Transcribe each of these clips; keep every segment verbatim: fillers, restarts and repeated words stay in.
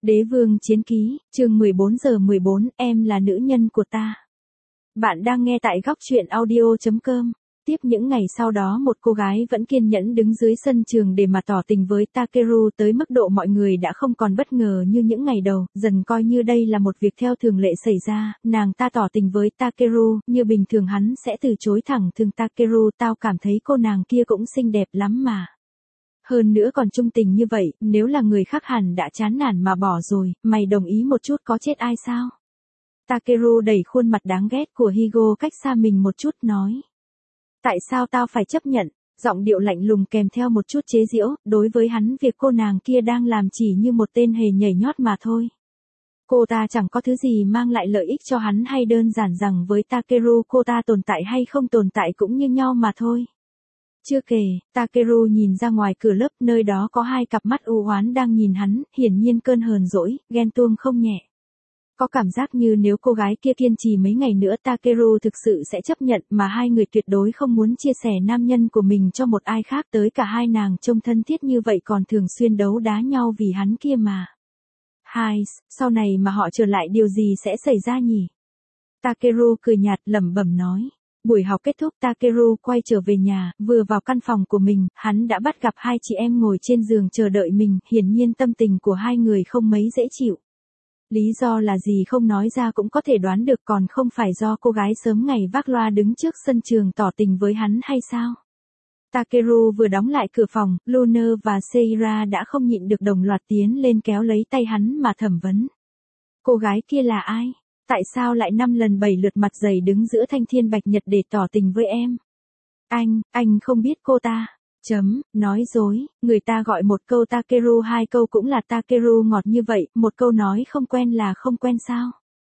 Đế vương chiến ký, chương mười bốn giờ mười bốn, em là nữ nhân của ta. Bạn đang nghe tại góc truyện audio chấm com. Tiếp những ngày sau đó một cô gái vẫn kiên nhẫn đứng dưới sân trường để mà tỏ tình với Takeru tới mức độ mọi người đã không còn bất ngờ như những ngày đầu, dần coi như đây là một việc theo thường lệ xảy ra, nàng ta tỏ tình với Takeru, như bình thường hắn sẽ từ chối thẳng thừng Takeru, tao cảm thấy cô nàng kia cũng xinh đẹp lắm mà. Hơn nữa còn trung tình như vậy, nếu là người khác hẳn đã chán nản mà bỏ rồi, mày đồng ý một chút có chết ai sao? Takeru đẩy khuôn mặt đáng ghét của Higo cách xa mình một chút nói. Tại sao tao phải chấp nhận? Giọng điệu lạnh lùng kèm theo một chút chế giễu, đối với hắn việc cô nàng kia đang làm chỉ như một tên hề nhảy nhót mà thôi. Cô ta chẳng có thứ gì mang lại lợi ích cho hắn hay đơn giản rằng với Takeru cô ta tồn tại hay không tồn tại cũng như nhau mà thôi. Chưa kể, Takeru nhìn ra ngoài cửa lớp, nơi đó có hai cặp mắt u oán đang nhìn hắn, hiển nhiên cơn hờn dỗi, ghen tuông không nhẹ. Có cảm giác như nếu cô gái kia kiên trì mấy ngày nữa Takeru thực sự sẽ chấp nhận, mà hai người tuyệt đối không muốn chia sẻ nam nhân của mình cho một ai khác, tới cả hai nàng trông thân thiết như vậy còn thường xuyên đấu đá nhau vì hắn kia mà. Hai, sau này mà họ trở lại điều gì sẽ xảy ra nhỉ? Takeru cười nhạt lẩm bẩm nói. Buổi học kết thúc Takeru quay trở về nhà, vừa vào căn phòng của mình, hắn đã bắt gặp hai chị em ngồi trên giường chờ đợi mình, hiển nhiên tâm tình của hai người không mấy dễ chịu. Lý do là gì không nói ra cũng có thể đoán được, còn không phải do cô gái sớm ngày vác loa đứng trước sân trường tỏ tình với hắn hay sao? Takeru vừa đóng lại cửa phòng, Luna và Seira đã không nhịn được đồng loạt tiến lên kéo lấy tay hắn mà thẩm vấn. Cô gái kia là ai? Tại sao lại năm lần bảy lượt mặt dày đứng giữa thanh thiên bạch nhật để tỏ tình với em? Anh, anh không biết cô ta. Chấm, nói dối, người ta gọi một câu Takeru hai câu cũng là Takeru ngọt như vậy, một câu nói không quen là không quen sao?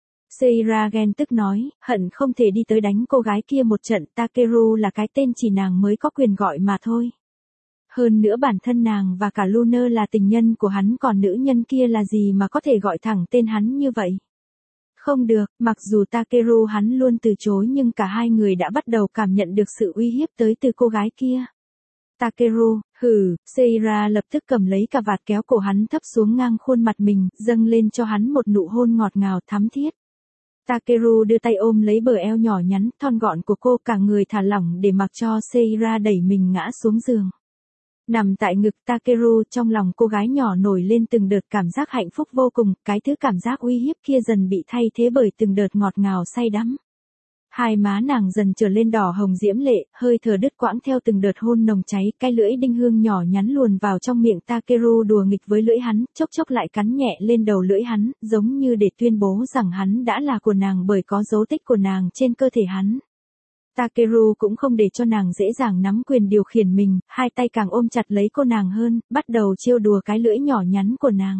Seira ghen tức nói, hận không thể đi tới đánh cô gái kia một trận, Takeru là cái tên chỉ nàng mới có quyền gọi mà thôi. Hơn nữa bản thân nàng và cả Luna là tình nhân của hắn, còn nữ nhân kia là gì mà có thể gọi thẳng tên hắn như vậy? Không được, mặc dù Takeru hắn luôn từ chối nhưng cả hai người đã bắt đầu cảm nhận được sự uy hiếp tới từ cô gái kia. Takeru, hừ, Seira lập tức cầm lấy cà vạt kéo cổ hắn thấp xuống ngang khuôn mặt mình, dâng lên cho hắn một nụ hôn ngọt ngào thắm thiết. Takeru đưa tay ôm lấy bờ eo nhỏ nhắn, thon gọn của cô, cả người thả lỏng để mặc cho Seira đẩy mình ngã xuống giường. Nằm tại ngực Takeru, trong lòng cô gái nhỏ nổi lên từng đợt cảm giác hạnh phúc vô cùng, cái thứ cảm giác uy hiếp kia dần bị thay thế bởi từng đợt ngọt ngào say đắm. Hai má nàng dần trở lên đỏ hồng diễm lệ, hơi thở đứt quãng theo từng đợt hôn nồng cháy, cái lưỡi đinh hương nhỏ nhắn luồn vào trong miệng Takeru đùa nghịch với lưỡi hắn, chốc chốc lại cắn nhẹ lên đầu lưỡi hắn, giống như để tuyên bố rằng hắn đã là của nàng bởi có dấu tích của nàng trên cơ thể hắn. Takeru cũng không để cho nàng dễ dàng nắm quyền điều khiển mình, hai tay càng ôm chặt lấy cô nàng hơn, bắt đầu trêu đùa cái lưỡi nhỏ nhắn của nàng.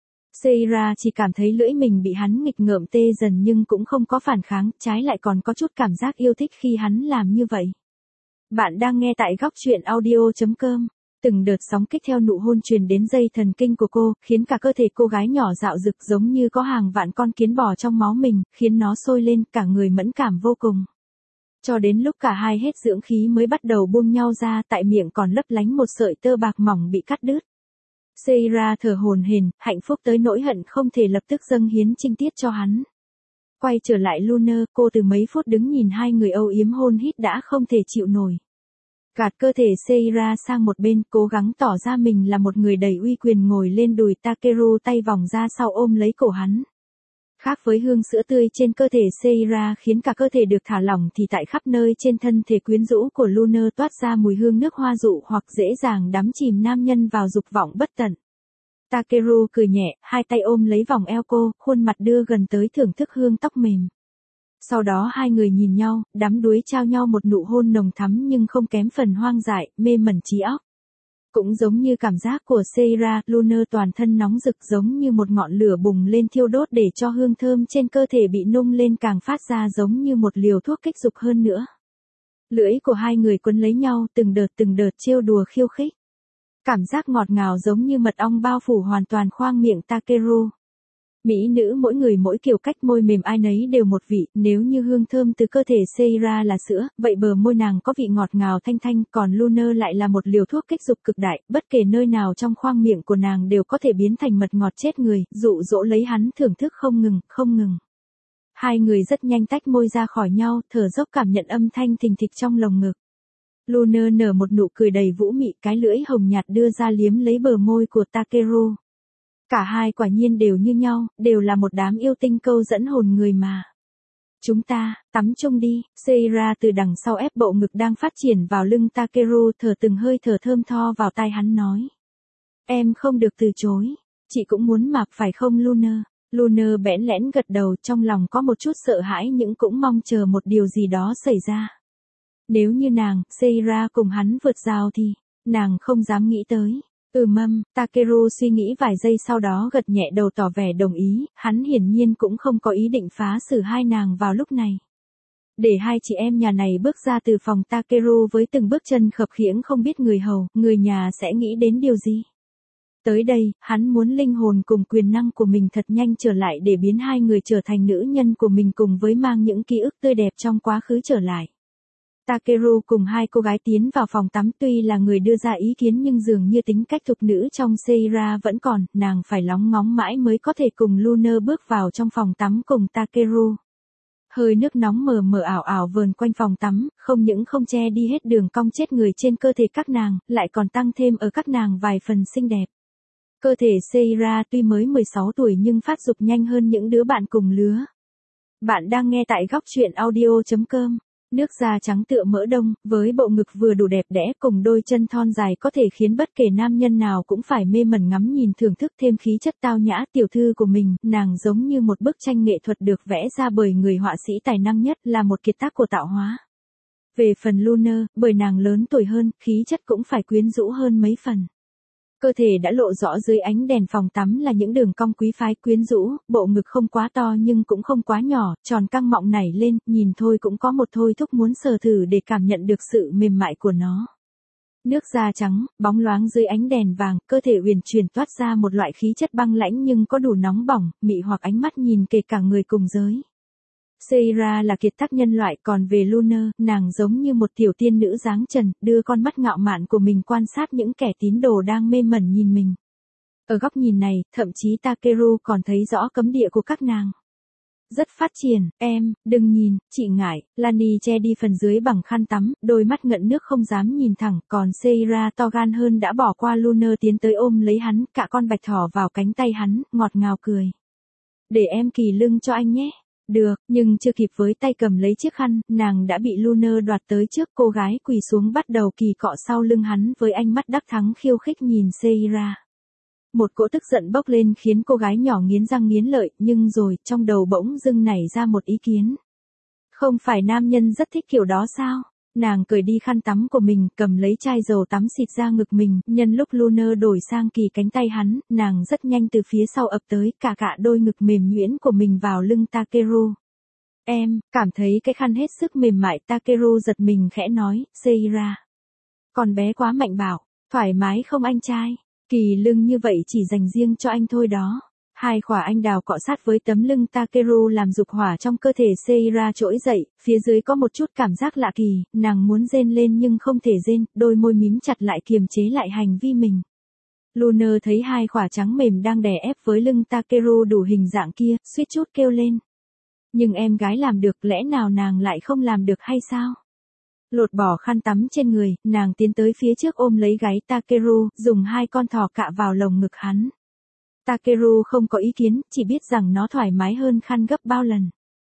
Seira chỉ cảm thấy lưỡi mình bị hắn nghịch ngợm tê dần nhưng cũng không có phản kháng, trái lại còn có chút cảm giác yêu thích khi hắn làm như vậy. Bạn đang nghe tại góc truyện audio chấm com. Từng đợt sóng kích theo nụ hôn truyền đến dây thần kinh của cô, khiến cả cơ thể cô gái nhỏ dạo dực giống như có hàng vạn con kiến bò trong máu mình, khiến nó sôi lên, cả người mẫn cảm vô cùng. Cho đến lúc cả hai hết dưỡng khí mới bắt đầu buông nhau ra, tại miệng còn lấp lánh một sợi tơ bạc mỏng bị cắt đứt. Seira thở hổn hển, hạnh phúc tới nỗi hận không thể lập tức dâng hiến trinh tiết cho hắn. Quay trở lại Luna, cô từ mấy phút đứng nhìn hai người âu yếm hôn hít đã không thể chịu nổi. Gạt cơ thể Seira sang một bên, cố gắng tỏ ra mình là một người đầy uy quyền, ngồi lên đùi Takeru, tay vòng ra sau ôm lấy cổ hắn. Khác với hương sữa tươi trên cơ thể Seira khiến cả cơ thể được thả lỏng thì tại khắp nơi trên thân thể quyến rũ của Luna toát ra mùi hương nước hoa dụ hoặc dễ dàng đắm chìm nam nhân vào dục vọng bất tận. Takeru cười nhẹ, hai tay ôm lấy vòng eo cô, khuôn mặt đưa gần tới thưởng thức hương tóc mềm. Sau đó hai người nhìn nhau, đắm đuối trao nhau một nụ hôn nồng thắm nhưng không kém phần hoang dại, mê mẩn trí óc. Cũng giống như cảm giác của Seira, Luna toàn thân nóng rực giống như một ngọn lửa bùng lên thiêu đốt để cho hương thơm trên cơ thể bị nung lên càng phát ra giống như một liều thuốc kích dục hơn nữa. Lưỡi của hai người quấn lấy nhau, từng đợt từng đợt trêu đùa khiêu khích. Cảm giác ngọt ngào giống như mật ong bao phủ hoàn toàn khoang miệng Takeru. Mỹ nữ mỗi người mỗi kiểu cách môi mềm ai nấy đều một vị, nếu như hương thơm từ cơ thể Seira là sữa, vậy bờ môi nàng có vị ngọt ngào thanh thanh, còn Lunar lại là một liều thuốc kích dục cực đại, bất kể nơi nào trong khoang miệng của nàng đều có thể biến thành mật ngọt chết người, dụ dỗ lấy hắn thưởng thức không ngừng, không ngừng. Hai người rất nhanh tách môi ra khỏi nhau, thở dốc cảm nhận âm thanh thình thịch trong lồng ngực. Lunar nở một nụ cười đầy vũ mị, cái lưỡi hồng nhạt đưa ra liếm lấy bờ môi của Takeru. Cả hai quả nhiên đều như nhau, đều là một đám yêu tinh câu dẫn hồn người mà. Chúng ta, tắm chung đi, Seira từ đằng sau ép bộ ngực đang phát triển vào lưng Takeru, thở từng hơi thở thơm tho vào tai hắn nói. Em không được từ chối, chị cũng muốn mà phải không Lunar? Lunar bẽn lẽn gật đầu, trong lòng có một chút sợ hãi nhưng cũng mong chờ một điều gì đó xảy ra. Nếu như nàng, Seira cùng hắn vượt rào thì, nàng không dám nghĩ tới. Ừ mâm, Takeru suy nghĩ vài giây sau đó gật nhẹ đầu tỏ vẻ đồng ý, hắn hiển nhiên cũng không có ý định phá xử hai nàng vào lúc này. Để hai chị em nhà này bước ra từ phòng Takeru với từng bước chân khập khiễng không biết người hầu, người nhà sẽ nghĩ đến điều gì. Tới đây, hắn muốn linh hồn cùng quyền năng của mình thật nhanh trở lại để biến hai người trở thành nữ nhân của mình cùng với mang những ký ức tươi đẹp trong quá khứ trở lại. Takeru cùng hai cô gái tiến vào phòng tắm, tuy là người đưa ra ý kiến nhưng dường như tính cách thục nữ trong Seira vẫn còn, nàng phải lóng ngóng mãi mới có thể cùng Lunar bước vào trong phòng tắm cùng Takeru. Hơi nước nóng mờ mờ ảo ảo vờn quanh phòng tắm, không những không che đi hết đường cong chết người trên cơ thể các nàng, lại còn tăng thêm ở các nàng vài phần xinh đẹp. Cơ thể Seira tuy mới mười sáu tuổi nhưng phát dục nhanh hơn những đứa bạn cùng lứa. Bạn đang nghe tại góc truyện audio chấm com. Nước da trắng tựa mỡ đông, với bộ ngực vừa đủ đẹp đẽ cùng đôi chân thon dài có thể khiến bất kể nam nhân nào cũng phải mê mẩn ngắm nhìn thưởng thức thêm khí chất tao nhã tiểu thư của mình, nàng giống như một bức tranh nghệ thuật được vẽ ra bởi người họa sĩ tài năng nhất, là một kiệt tác của tạo hóa. Về phần Lunar, bởi nàng lớn tuổi hơn, khí chất cũng phải quyến rũ hơn mấy phần. Cơ thể đã lộ rõ dưới ánh đèn phòng tắm là những đường cong quý phái quyến rũ, bộ ngực không quá to nhưng cũng không quá nhỏ, tròn căng mọng nảy lên, nhìn thôi cũng có một thôi thúc muốn sờ thử để cảm nhận được sự mềm mại của nó. Nước da trắng, bóng loáng dưới ánh đèn vàng, cơ thể uyển chuyển toát ra một loại khí chất băng lãnh nhưng có đủ nóng bỏng, mị hoặc ánh mắt nhìn kể cả người cùng giới. Seira là kiệt tác nhân loại, còn về Lunar, nàng giống như một tiểu tiên nữ dáng trần, đưa con mắt ngạo mạn của mình quan sát những kẻ tín đồ đang mê mẩn nhìn mình. Ở góc nhìn này, thậm chí Takeru còn thấy rõ cấm địa của các nàng. Rất phát triển, em, đừng nhìn, chị ngại, Lani che đi phần dưới bằng khăn tắm, đôi mắt ngận nước không dám nhìn thẳng, còn Seira to gan hơn đã bỏ qua Lunar tiến tới ôm lấy hắn, cả con bạch thỏ vào cánh tay hắn, ngọt ngào cười. Để em kỳ lưng cho anh nhé. Được, nhưng chưa kịp với tay cầm lấy chiếc khăn, nàng đã bị Lunar đoạt tới trước, cô gái quỳ xuống bắt đầu kỳ cọ sau lưng hắn với ánh mắt đắc thắng khiêu khích nhìn Seira. Một cỗ tức giận bốc lên khiến cô gái nhỏ nghiến răng nghiến lợi, nhưng rồi, trong đầu bỗng dưng nảy ra một ý kiến. Không phải nam nhân rất thích kiểu đó sao? Nàng cởi đi khăn tắm của mình, cầm lấy chai dầu tắm xịt ra ngực mình, nhân lúc Lunar đổi sang kỳ cánh tay hắn, nàng rất nhanh từ phía sau ập tới, cả cả đôi ngực mềm nhuyễn của mình vào lưng Takeru. Em, cảm thấy cái khăn hết sức mềm mại, Takeru giật mình khẽ nói, Seira. Con bé quá mạnh bạo, thoải mái không anh trai? Kỳ lưng như vậy chỉ dành riêng cho anh thôi đó. Hai khỏa anh đào cọ sát với tấm lưng Takeru làm dục hỏa trong cơ thể Seira trỗi dậy, phía dưới có một chút cảm giác lạ kỳ, nàng muốn rên lên nhưng không thể rên, đôi môi mím chặt lại kiềm chế lại hành vi mình. Lunar thấy hai khỏa trắng mềm đang đè ép với lưng Takeru đủ hình dạng kia, suýt chút kêu lên. Nhưng em gái làm được, lẽ nào nàng lại không làm được hay sao? Lột bỏ khăn tắm trên người, nàng tiến tới phía trước ôm lấy gáy Takeru, dùng hai con thỏ cạ vào lồng ngực hắn. Takeru không có ý kiến, chỉ biết rằng nó thoải mái hơn khăn gấp bao lần.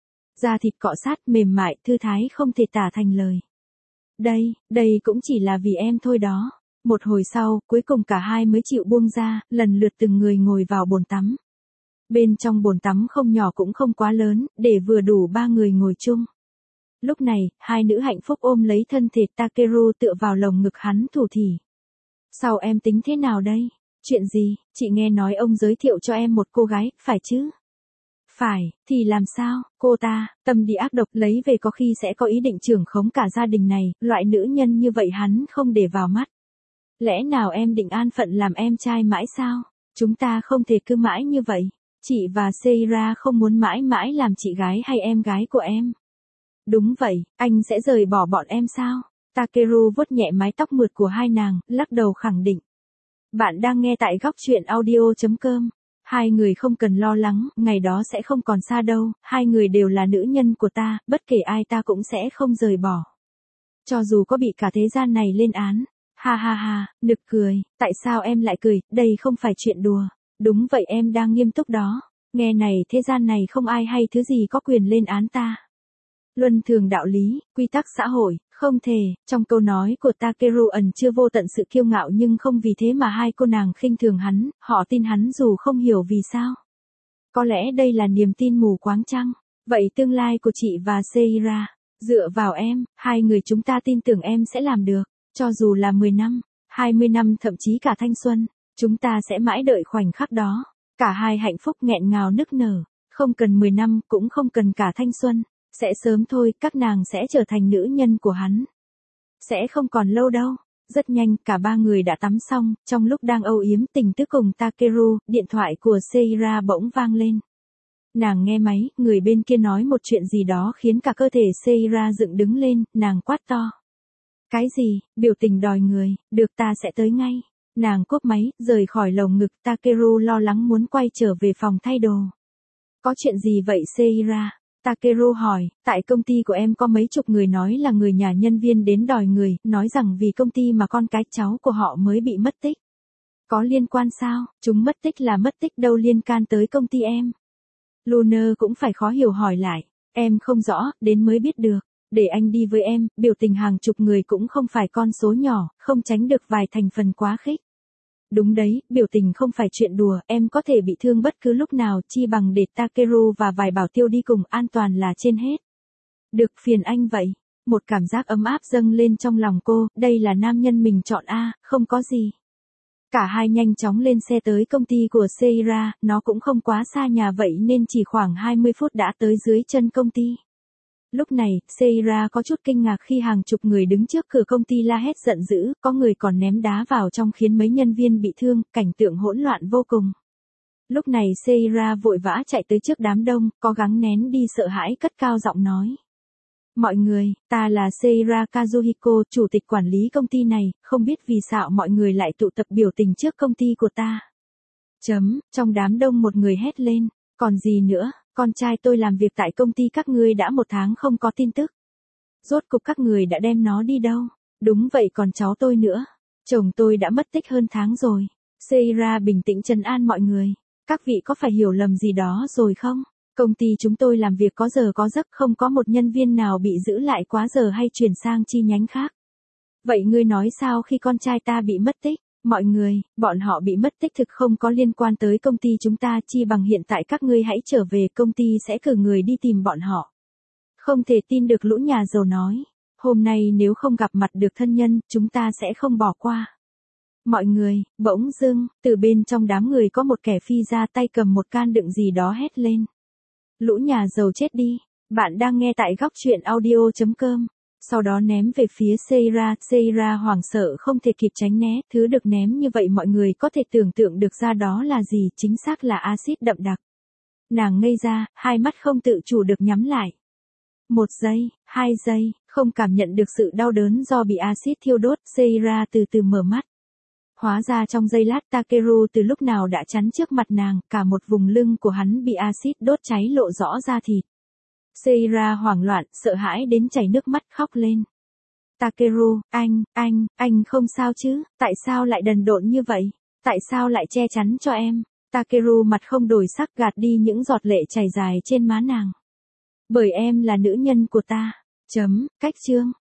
Da thịt cọ sát mềm mại, thư thái không thể tả thành lời. Đây, đây cũng chỉ là vì em thôi đó. Một hồi sau, cuối cùng cả hai mới chịu buông ra, lần lượt từng người ngồi vào bồn tắm. Bên trong bồn tắm không nhỏ cũng không quá lớn, để vừa đủ ba người ngồi chung. Lúc này, hai nữ hạnh phúc ôm lấy thân thể Takeru tựa vào lồng ngực hắn thủ thỉ. Sao em tính thế nào đây? Chuyện gì? Chị nghe nói ông giới thiệu cho em một cô gái, phải chứ? Phải, thì làm sao? Cô ta, tâm địa ác độc, lấy về có khi sẽ có ý định trưởng khống cả gia đình này, loại nữ nhân như vậy hắn không để vào mắt. Lẽ nào em định an phận làm em trai mãi sao? Chúng ta không thể cứ mãi như vậy. Chị và Seira không muốn mãi mãi làm chị gái hay em gái của em. Đúng vậy, anh sẽ rời bỏ bọn em sao? Takeru vuốt nhẹ mái tóc mượt của hai nàng, lắc đầu khẳng định. Bạn đang nghe tại góc truyện audio.com. Hai người không cần lo lắng, ngày đó sẽ không còn xa đâu, hai người đều là nữ nhân của ta, bất kể ai ta cũng sẽ không rời bỏ. Cho dù có bị cả thế gian này lên án. Ha ha ha, nực cười, tại sao em lại cười, đây không phải chuyện đùa. Đúng vậy, em đang nghiêm túc đó. Nghe này, thế gian này không ai hay thứ gì có quyền lên án ta. Luân thường đạo lý, quy tắc xã hội, không thể, trong câu nói của Takeru ẩn chưa vô tận sự kiêu ngạo, nhưng không vì thế mà hai cô nàng khinh thường hắn, họ tin hắn dù không hiểu vì sao. Có lẽ đây là niềm tin mù quáng chăng? Vậy tương lai của chị và Seira, dựa vào em, hai người chúng ta tin tưởng em sẽ làm được, cho dù là mười năm, hai mươi năm, thậm chí cả thanh xuân, chúng ta sẽ mãi đợi khoảnh khắc đó. Cả hai hạnh phúc nghẹn ngào nức nở, không cần mười năm, cũng không cần cả thanh xuân. Sẽ sớm thôi, các nàng sẽ trở thành nữ nhân của hắn. Sẽ không còn lâu đâu. Rất nhanh, cả ba người đã tắm xong, trong lúc đang âu yếm tình tứ cùng Takeru, điện thoại của Seira bỗng vang lên. Nàng nghe máy, người bên kia nói một chuyện gì đó khiến cả cơ thể Seira dựng đứng lên, nàng quát to. Cái gì, biểu tình đòi người, được ta sẽ tới ngay. Nàng cúp máy, rời khỏi lồng ngực. Takeru lo lắng muốn quay trở về phòng thay đồ. Có chuyện gì vậy Seira? Takeru hỏi, tại công ty của em có mấy chục người nói là người nhà nhân viên đến đòi người, nói rằng vì công ty mà con cái cháu của họ mới bị mất tích. Có liên quan sao? Chúng mất tích là mất tích, đâu liên can tới công ty em. Lunar cũng phải khó hiểu hỏi lại, em không rõ, đến mới biết được. Để anh đi với em, biểu tình hàng chục người cũng không phải con số nhỏ, không tránh được vài thành phần quá khích. Đúng đấy, biểu tình không phải chuyện đùa, em có thể bị thương bất cứ lúc nào, chi bằng để Takeru và vài bảo tiêu đi cùng, an toàn là trên hết. Được, phiền anh vậy. Một cảm giác ấm áp dâng lên trong lòng cô, đây là nam nhân mình chọn a, không có gì. Cả hai nhanh chóng lên xe tới công ty của Seira, nó cũng không quá xa nhà vậy nên chỉ khoảng hai mươi phút đã tới dưới chân công ty. Lúc này, Seira có chút kinh ngạc khi hàng chục người đứng trước cửa công ty la hét giận dữ, có người còn ném đá vào trong khiến mấy nhân viên bị thương, cảnh tượng hỗn loạn vô cùng. Lúc này Seira vội vã chạy tới trước đám đông, cố gắng nén đi sợ hãi, cất cao giọng nói. Mọi người, ta là Seira Kazuhiko, chủ tịch quản lý công ty này, không biết vì sao mọi người lại tụ tập biểu tình trước công ty của ta. Chấm, trong đám đông một người hét lên, còn gì nữa? Con trai tôi làm việc tại công ty các ngươi đã một tháng không có tin tức. Rốt cục các người đã đem nó đi đâu? Đúng vậy, còn cháu tôi nữa. Chồng tôi đã mất tích hơn tháng rồi. Seira bình tĩnh trấn an mọi người. Các vị có phải hiểu lầm gì đó rồi không? Công ty chúng tôi làm việc có giờ có giấc, không có một nhân viên nào bị giữ lại quá giờ hay chuyển sang chi nhánh khác. Vậy ngươi nói sao khi con trai ta bị mất tích? Mọi người, bọn họ bị mất tích thực không có liên quan tới công ty chúng ta, chi bằng hiện tại các ngươi hãy trở về, công ty sẽ cử người đi tìm bọn họ. Không thể tin được, lũ nhà giàu nói. Hôm nay nếu không gặp mặt được thân nhân, chúng ta sẽ không bỏ qua. Mọi người, bỗng dưng, từ bên trong đám người có một kẻ phi ra, tay cầm một can đựng gì đó hét lên. Lũ nhà giàu chết đi. Bạn đang nghe tại góc truyện audio.com. Sau đó ném về phía Seira, Seira hoảng sợ không thể kịp tránh né, thứ được ném như vậy mọi người có thể tưởng tượng được ra đó là gì, chính xác là axit đậm đặc. Nàng ngây ra, hai mắt không tự chủ được nhắm lại. Một giây, hai giây, không cảm nhận được sự đau đớn do bị axit thiêu đốt, Seira từ từ mở mắt. Hóa ra trong giây lát Takeru từ lúc nào đã chắn trước mặt nàng, cả một vùng lưng của hắn bị axit đốt cháy lộ rõ da thịt. Seira hoảng loạn, sợ hãi đến chảy nước mắt khóc lên. Takeru, anh, anh, anh không sao chứ, tại sao lại đần độn như vậy? Tại sao lại che chắn cho em? Takeru mặt không đổi sắc, gạt đi những giọt lệ chảy dài trên má nàng. Bởi em là nữ nhân của ta. Chấm, cách chương.